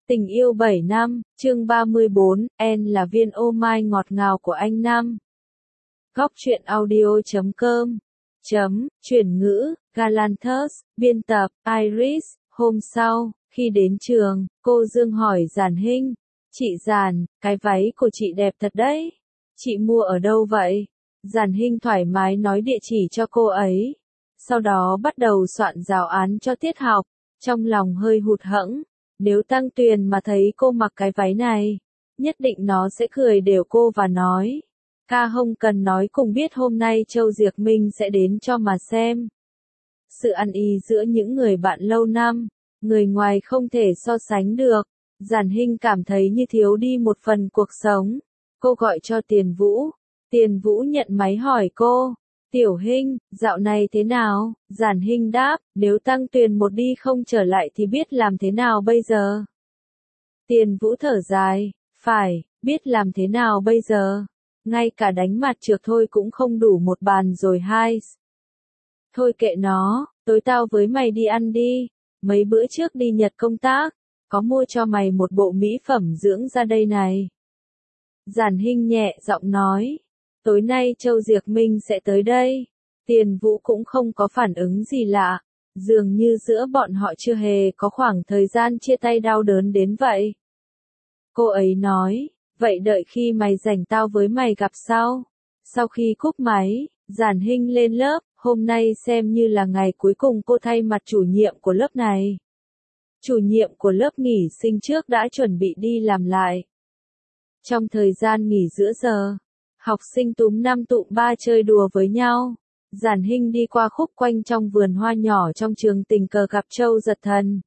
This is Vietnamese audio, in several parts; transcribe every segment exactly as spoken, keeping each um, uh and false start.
Tình yêu bảy năm, chương ba mươi bốn, N là viên ô mai ngọt ngào của anh Nam. Góc truyện audio chấm com chấm, chuyển ngữ, Galanthus, biên tập, Iris. Hôm sau, khi đến trường, cô Dương hỏi Giản Hinh, chị Giản, cái váy của chị đẹp thật đấy. Chị mua ở đâu vậy? Giản Hinh thoải mái nói địa chỉ cho cô ấy. Sau đó bắt đầu soạn giáo án cho tiết học, trong lòng hơi hụt hẫng. Nếu Tăng Tuyền mà thấy cô mặc cái váy này, nhất định nó sẽ cười đều cô và nói, ca không cần nói cùng biết hôm nay Châu Diệc Minh sẽ đến cho mà xem. Sự ăn ý giữa những người bạn lâu năm, người ngoài không thể so sánh được. Giản Hinh cảm thấy như thiếu đi một phần cuộc sống. Cô gọi cho Tiền Vũ. Tiền Vũ nhận máy hỏi cô, Tiểu Hinh, dạo này thế nào? Giản Hinh đáp, nếu Tăng Tuyền một đi không trở lại thì biết làm thế nào bây giờ? Tiền Vũ thở dài, phải, biết làm thế nào bây giờ? Ngay cả đánh mặt trược thôi cũng không đủ một bàn rồi hai. Thôi kệ nó, tối tao với mày đi ăn đi. Mấy bữa trước đi Nhật công tác, có mua cho mày một bộ mỹ phẩm dưỡng da đây này. Giản Hinh nhẹ giọng nói. Tối nay Châu Diệc Minh sẽ tới đây. Tiền Vũ cũng không có phản ứng gì lạ. Dường như giữa bọn họ chưa hề có khoảng thời gian chia tay đau đớn đến vậy. Cô ấy nói, vậy đợi khi mày rảnh tao với mày gặp sau. Sau khi cúp máy, Giản Hinh lên lớp, hôm nay xem như là ngày cuối cùng cô thay mặt chủ nhiệm của lớp này. Chủ nhiệm của lớp nghỉ sinh trước đã chuẩn bị đi làm lại. Trong thời gian nghỉ giữa giờ, học sinh túm năm tụm ba chơi đùa với nhau. Giản Hinh đi qua khúc quanh trong vườn hoa nhỏ trong trường tình cờ gặp Châu Giật Thần.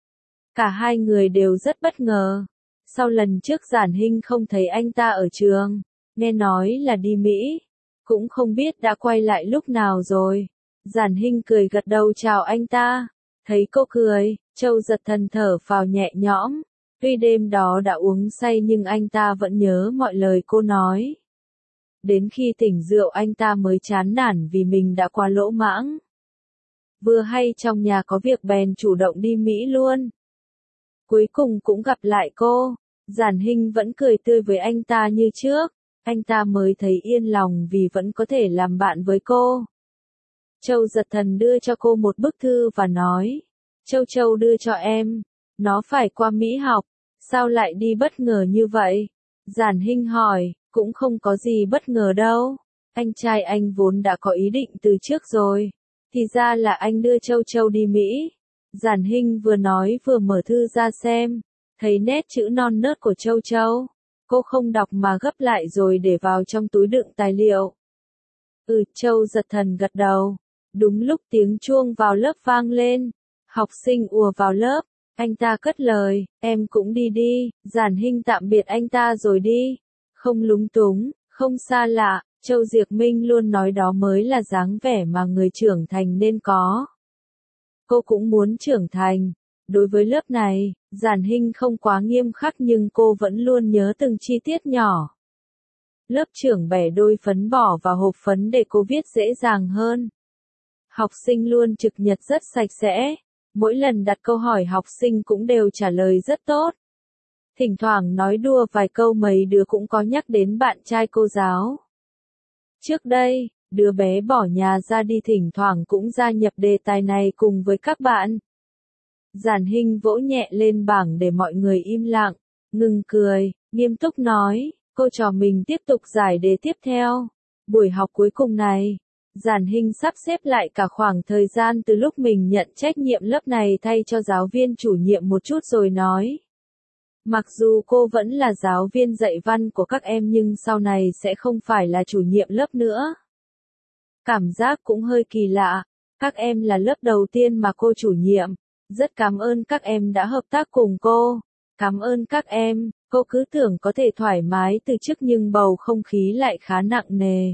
Cả hai người đều rất bất ngờ. Sau lần trước Giản Hinh không thấy anh ta ở trường, nghe nói là đi Mỹ, cũng không biết đã quay lại lúc nào rồi. Giản Hinh cười gật đầu chào anh ta. Thấy cô cười, Châu Giật Thần thở phào nhẹ nhõm. Tuy đêm đó đã uống say nhưng anh ta vẫn nhớ mọi lời cô nói. Đến khi tỉnh rượu anh ta mới chán nản vì mình đã quá lỗ mãng. Vừa hay trong nhà có việc bèn chủ động đi Mỹ luôn. Cuối cùng cũng gặp lại cô. Giản Hinh vẫn cười tươi với anh ta như trước. Anh ta mới thấy yên lòng vì vẫn có thể làm bạn với cô. Châu Giật Thần đưa cho cô một bức thư và nói. Châu Châu đưa cho em. Nó phải qua Mỹ học. Sao lại đi bất ngờ như vậy? Giản Hinh hỏi. Cũng không có gì bất ngờ đâu. Anh trai anh vốn đã có ý định từ trước rồi. Thì ra là anh đưa Châu Châu đi Mỹ. Giản Hinh vừa nói vừa mở thư ra xem. Thấy nét chữ non nớt của Châu Châu. Cô không đọc mà gấp lại rồi để vào trong túi đựng tài liệu. Ừ, Châu Giật Thần gật đầu. Đúng lúc tiếng chuông vào lớp vang lên. Học sinh ùa vào lớp. Anh ta cất lời, em cũng đi đi. Giản Hinh tạm biệt anh ta rồi đi. Không lúng túng, không xa lạ, Châu Diệc Minh luôn nói đó mới là dáng vẻ mà người trưởng thành nên có. Cô cũng muốn trưởng thành. Đối với lớp này, Giản Hinh không quá nghiêm khắc nhưng cô vẫn luôn nhớ từng chi tiết nhỏ. Lớp trưởng bẻ đôi phấn bỏ vào hộp phấn để cô viết dễ dàng hơn. Học sinh luôn trực nhật rất sạch sẽ. Mỗi lần đặt câu hỏi học sinh cũng đều trả lời rất tốt. Thỉnh thoảng nói đùa vài câu mấy đứa cũng có nhắc đến bạn trai cô giáo. Trước đây, đứa bé bỏ nhà ra đi thỉnh thoảng cũng gia nhập đề tài này cùng với các bạn. Giản Hinh vỗ nhẹ lên bảng để mọi người im lặng, ngừng cười, nghiêm túc nói, cô trò mình tiếp tục giải đề tiếp theo. Buổi học cuối cùng này, Giản Hinh sắp xếp lại cả khoảng thời gian từ lúc mình nhận trách nhiệm lớp này thay cho giáo viên chủ nhiệm một chút rồi nói. Mặc dù cô vẫn là giáo viên dạy văn của các em nhưng sau này sẽ không phải là chủ nhiệm lớp nữa. Cảm giác cũng hơi kỳ lạ. Các em là lớp đầu tiên mà cô chủ nhiệm. Rất cảm ơn các em đã hợp tác cùng cô. Cảm ơn các em, cô cứ tưởng có thể thoải mái từ chức nhưng bầu không khí lại khá nặng nề.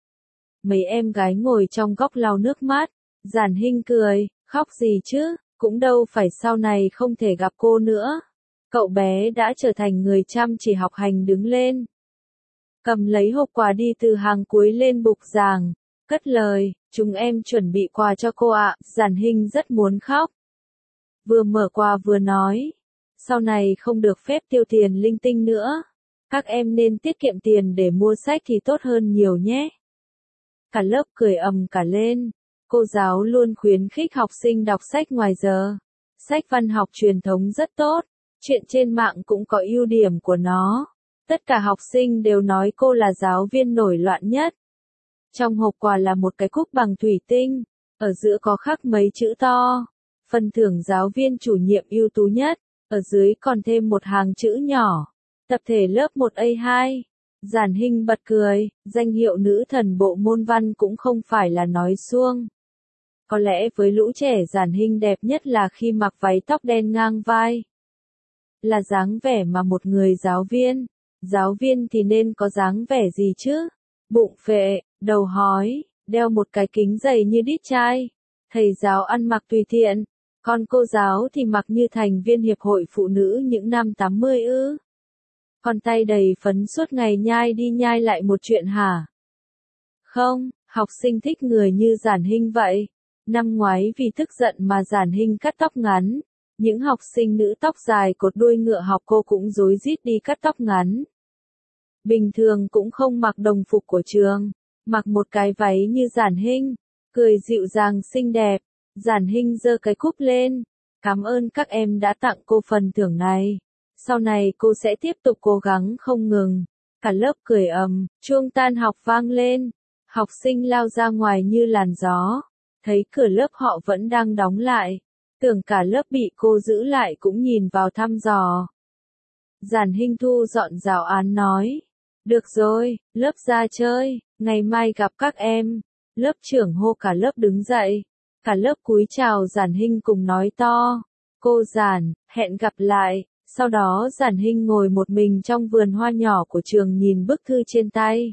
Mấy em gái ngồi trong góc lau nước mắt. Giản Hinh cười, khóc gì chứ, cũng đâu phải sau này không thể gặp cô nữa. Cậu bé đã trở thành người chăm chỉ học hành đứng lên. Cầm lấy hộp quà đi từ hàng cuối lên bục giảng. Cất lời, chúng em chuẩn bị quà cho cô ạ. Giản Hinh rất muốn khóc. Vừa mở quà vừa nói. Sau này không được phép tiêu tiền linh tinh nữa. Các em nên tiết kiệm tiền để mua sách thì tốt hơn nhiều nhé. Cả lớp cười ầm cả lên. Cô giáo luôn khuyến khích học sinh đọc sách ngoài giờ. Sách văn học truyền thống rất tốt. Chuyện trên mạng cũng có ưu điểm của nó. Tất cả học sinh đều nói cô là giáo viên nổi loạn nhất. Trong hộp quà là một cái cúp bằng thủy tinh. Ở giữa có khắc mấy chữ to. Phần thưởng giáo viên chủ nhiệm ưu tú nhất. Ở dưới còn thêm một hàng chữ nhỏ. Tập thể lớp một A hai. Giản Hinh bật cười, danh hiệu nữ thần bộ môn văn cũng không phải là nói suông. Có lẽ với lũ trẻ Giản Hinh đẹp nhất là khi mặc váy tóc đen ngang vai. Là dáng vẻ mà một người giáo viên. Giáo viên thì nên có dáng vẻ gì chứ? Bụng phệ, đầu hói, đeo một cái kính dày như đít chai. Thầy giáo ăn mặc tùy tiện. Còn cô giáo thì mặc như thành viên hiệp hội phụ nữ những năm tám mươi ư. Còn tay đầy phấn suốt ngày nhai đi nhai lại một chuyện hả? Không, học sinh thích người như Giản Hinh vậy. Năm ngoái vì tức giận mà Giản Hinh cắt tóc ngắn. Những học sinh nữ tóc dài cột đuôi ngựa học cô cũng rối rít đi cắt tóc ngắn. Bình thường cũng không mặc đồng phục của trường. Mặc một cái váy như Giản Hinh. Cười dịu dàng xinh đẹp. Giản Hinh giơ cái cúp lên. Cảm ơn các em đã tặng cô phần thưởng này. Sau này cô sẽ tiếp tục cố gắng không ngừng. Cả lớp cười ầm, chuông tan học vang lên. Học sinh lao ra ngoài như làn gió. Thấy cửa lớp họ vẫn đang đóng lại. Tưởng cả lớp bị cô giữ lại cũng nhìn vào thăm dò. Giản Hinh thu dọn giáo án nói. Được rồi, lớp ra chơi, ngày mai gặp các em. Lớp trưởng hô cả lớp đứng dậy. Cả lớp cúi chào Giản Hinh cùng nói to. Cô Giản, hẹn gặp lại. Sau đó Giản Hinh ngồi một mình trong vườn hoa nhỏ của trường nhìn bức thư trên tay.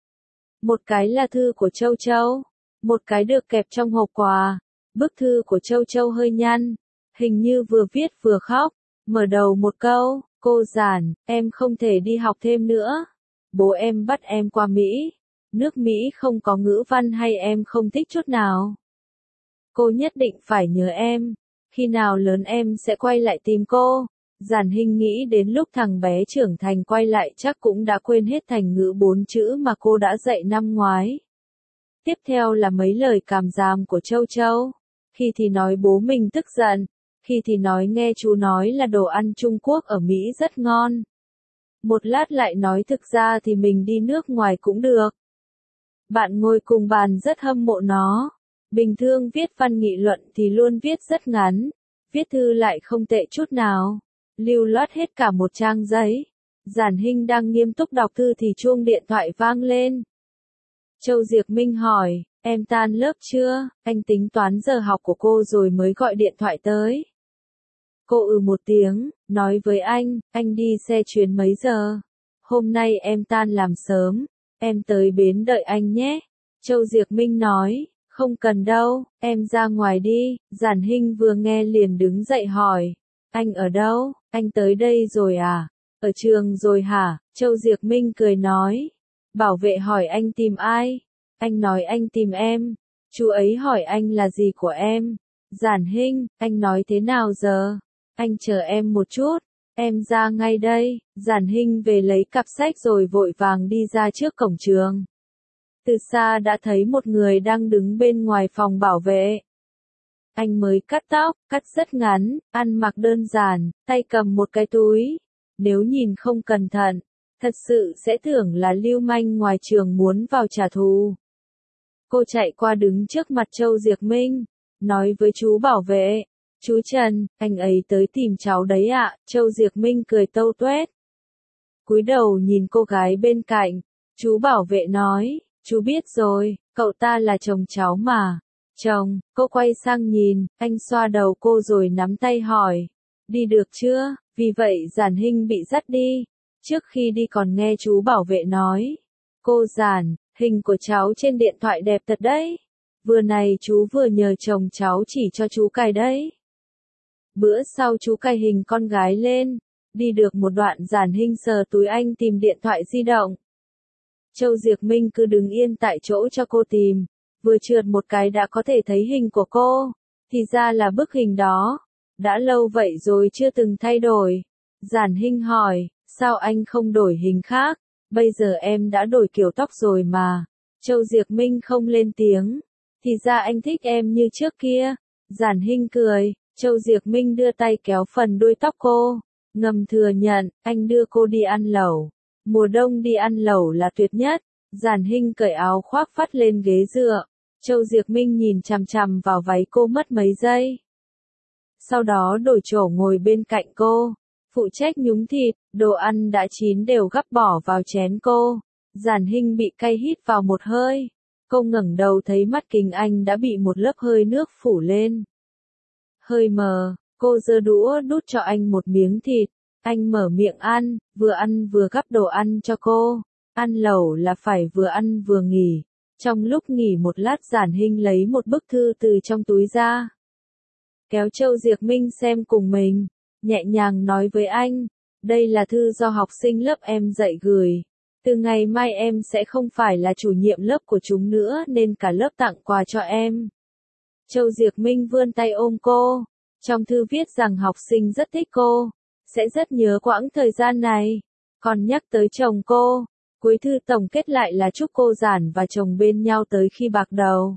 Một cái là thư của Châu Châu. Một cái được kẹp trong hộp quà. Bức thư của Châu Châu hơi nhăn. Hình như vừa viết vừa khóc. Mở đầu một câu. Cô Giản, em không thể đi học thêm nữa. Bố em bắt em qua Mỹ. Nước Mỹ không có ngữ văn hay em không thích chút nào. Cô nhất định phải nhớ em. Khi nào lớn em sẽ quay lại tìm cô. Giản Hinh nghĩ đến lúc thằng bé trưởng thành quay lại chắc cũng đã quên hết thành ngữ bốn chữ mà cô đã dạy năm ngoái. Tiếp theo là mấy lời cảm giảm của Châu Châu. Khi thì nói bố mình tức giận. Khi thì nói nghe chú nói là đồ ăn Trung Quốc ở Mỹ rất ngon. Một lát lại nói thực ra thì mình đi nước ngoài cũng được. Bạn ngồi cùng bàn rất hâm mộ nó. Bình thường viết văn nghị luận thì luôn viết rất ngắn. Viết thư lại không tệ chút nào. Lưu loát hết cả một trang giấy. Giản Hinh đang nghiêm túc đọc thư thì chuông điện thoại vang lên. Châu Diệc Minh hỏi, em tan lớp chưa? Anh tính toán giờ học của cô rồi mới gọi điện thoại tới. Cô ừ một tiếng, nói với anh, anh đi xe chuyến mấy giờ? Hôm nay em tan làm sớm, em tới bến đợi anh nhé. Châu Diệc Minh nói, không cần đâu, em ra ngoài đi. Giản Hinh vừa nghe liền đứng dậy hỏi, anh ở đâu? Anh tới đây rồi à? Ở trường rồi hả? Châu Diệc Minh cười nói. Bảo vệ hỏi anh tìm ai? Anh nói anh tìm em. Chú ấy hỏi anh là gì của em? Giản Hinh, anh nói thế nào giờ? Anh chờ em một chút. Em ra ngay đây. Giản Hinh về lấy cặp sách rồi vội vàng đi ra trước cổng trường. Từ xa đã thấy một người đang đứng bên ngoài phòng bảo vệ. Anh mới cắt tóc, cắt rất ngắn, ăn mặc đơn giản, tay cầm một cái túi. Nếu nhìn không cẩn thận, thật sự sẽ tưởng là lưu manh ngoài trường muốn vào trả thù. Cô chạy qua đứng trước mặt Châu Diệc Minh, nói với chú bảo vệ, chú Trần, anh ấy tới tìm cháu đấy ạ. Châu Diệc Minh cười tâu tuét. Cúi đầu nhìn cô gái bên cạnh, chú bảo vệ nói, chú biết rồi, cậu ta là chồng cháu mà. Chồng, cô quay sang nhìn, anh xoa đầu cô rồi nắm tay hỏi, đi được chưa? Vì vậy Giản Hinh bị dắt đi. Trước khi đi còn nghe chú bảo vệ nói, cô Giản, hình của cháu trên điện thoại đẹp thật đấy. Vừa này chú vừa nhờ chồng cháu chỉ cho chú cài đấy. Bữa sau chú cài hình con gái lên. Đi được một đoạn Giản Hinh sờ túi anh tìm điện thoại di động. Châu Diệc Minh cứ đứng yên tại chỗ cho cô tìm. Vừa trượt một cái đã có thể thấy hình của cô. Thì ra là bức hình đó. đã lâu vậy rồi chưa từng thay đổi. Giản Hinh hỏi, sao anh không đổi hình khác, bây giờ em đã đổi kiểu tóc rồi mà. Châu Diệc Minh không lên tiếng, thì ra anh thích em như trước kia. Giản Hinh cười, Châu Diệc Minh đưa tay kéo phần đuôi tóc cô, ngầm thừa nhận, anh đưa cô đi ăn lẩu. Mùa đông đi ăn lẩu là tuyệt nhất. Giản Hinh cởi áo khoác vắt lên ghế dựa. Châu Diệc Minh nhìn chằm chằm vào váy cô mất mấy giây. Sau đó đổi chỗ ngồi bên cạnh cô, phụ trách nhúng thịt, đồ ăn đã chín đều gắp bỏ vào chén cô. Giản Hinh bị cay hít vào một hơi. Cô ngẩng đầu thấy mắt kính anh đã bị một lớp hơi nước phủ lên. Hơi mờ, cô giơ đũa đút cho anh một miếng thịt. Anh mở miệng ăn, vừa ăn vừa gắp đồ ăn cho cô. Ăn lẩu là phải vừa ăn vừa nghỉ. Trong lúc nghỉ một lát Giản Hinh lấy một bức thư từ trong túi ra. Kéo Châu Diệc Minh xem cùng mình, nhẹ nhàng nói với anh, đây là thư do học sinh lớp em dạy gửi. Từ ngày mai em sẽ không phải là chủ nhiệm lớp của chúng nữa nên cả lớp tặng quà cho em. Châu Diệc Minh vươn tay ôm cô. Trong thư viết rằng học sinh rất thích cô, sẽ rất nhớ quãng thời gian này, còn nhắc tới chồng cô. Cuối thư tổng kết lại là chúc cô Giản và chồng bên nhau tới khi bạc đầu.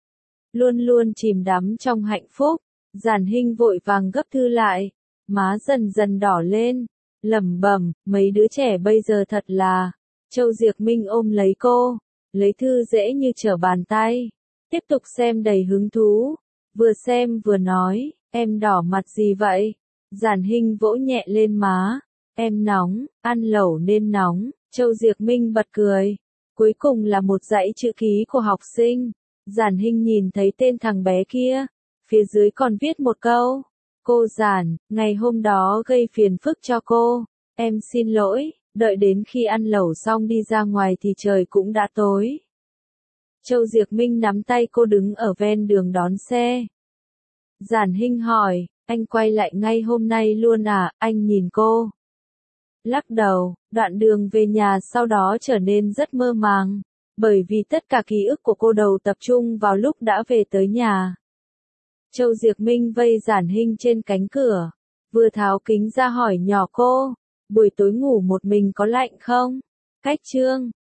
Luôn luôn chìm đắm trong hạnh phúc. Giản Hinh vội vàng gấp thư lại, má dần dần đỏ lên, lẩm bẩm, mấy đứa trẻ bây giờ thật là. Châu Diệc Minh ôm lấy cô, lấy thư dễ như trở bàn tay, tiếp tục xem đầy hứng thú, vừa xem vừa nói, em đỏ mặt gì vậy? Giản Hinh vỗ nhẹ lên má, em nóng, ăn lẩu nên nóng. Châu Diệc Minh bật cười, cuối cùng là một dãy chữ ký của học sinh. Giản Hinh nhìn thấy tên thằng bé kia, phía dưới còn viết một câu, cô Giản, ngày hôm đó gây phiền phức cho cô, em xin lỗi. Đợi đến khi ăn lẩu xong đi ra ngoài thì trời cũng đã tối. Châu Diệc Minh nắm tay cô đứng ở ven đường đón xe. Giản Hinh hỏi, anh quay lại ngay hôm nay luôn à? Anh nhìn cô. Lắc đầu, đoạn đường về nhà sau đó trở nên rất mơ màng, bởi vì tất cả ký ức của cô đầu tập trung vào lúc đã về tới nhà. Châu Diệc Minh vây Giản Hinh trên cánh cửa, vừa tháo kính ra hỏi nhỏ cô, buổi tối ngủ một mình có lạnh không? Cách chương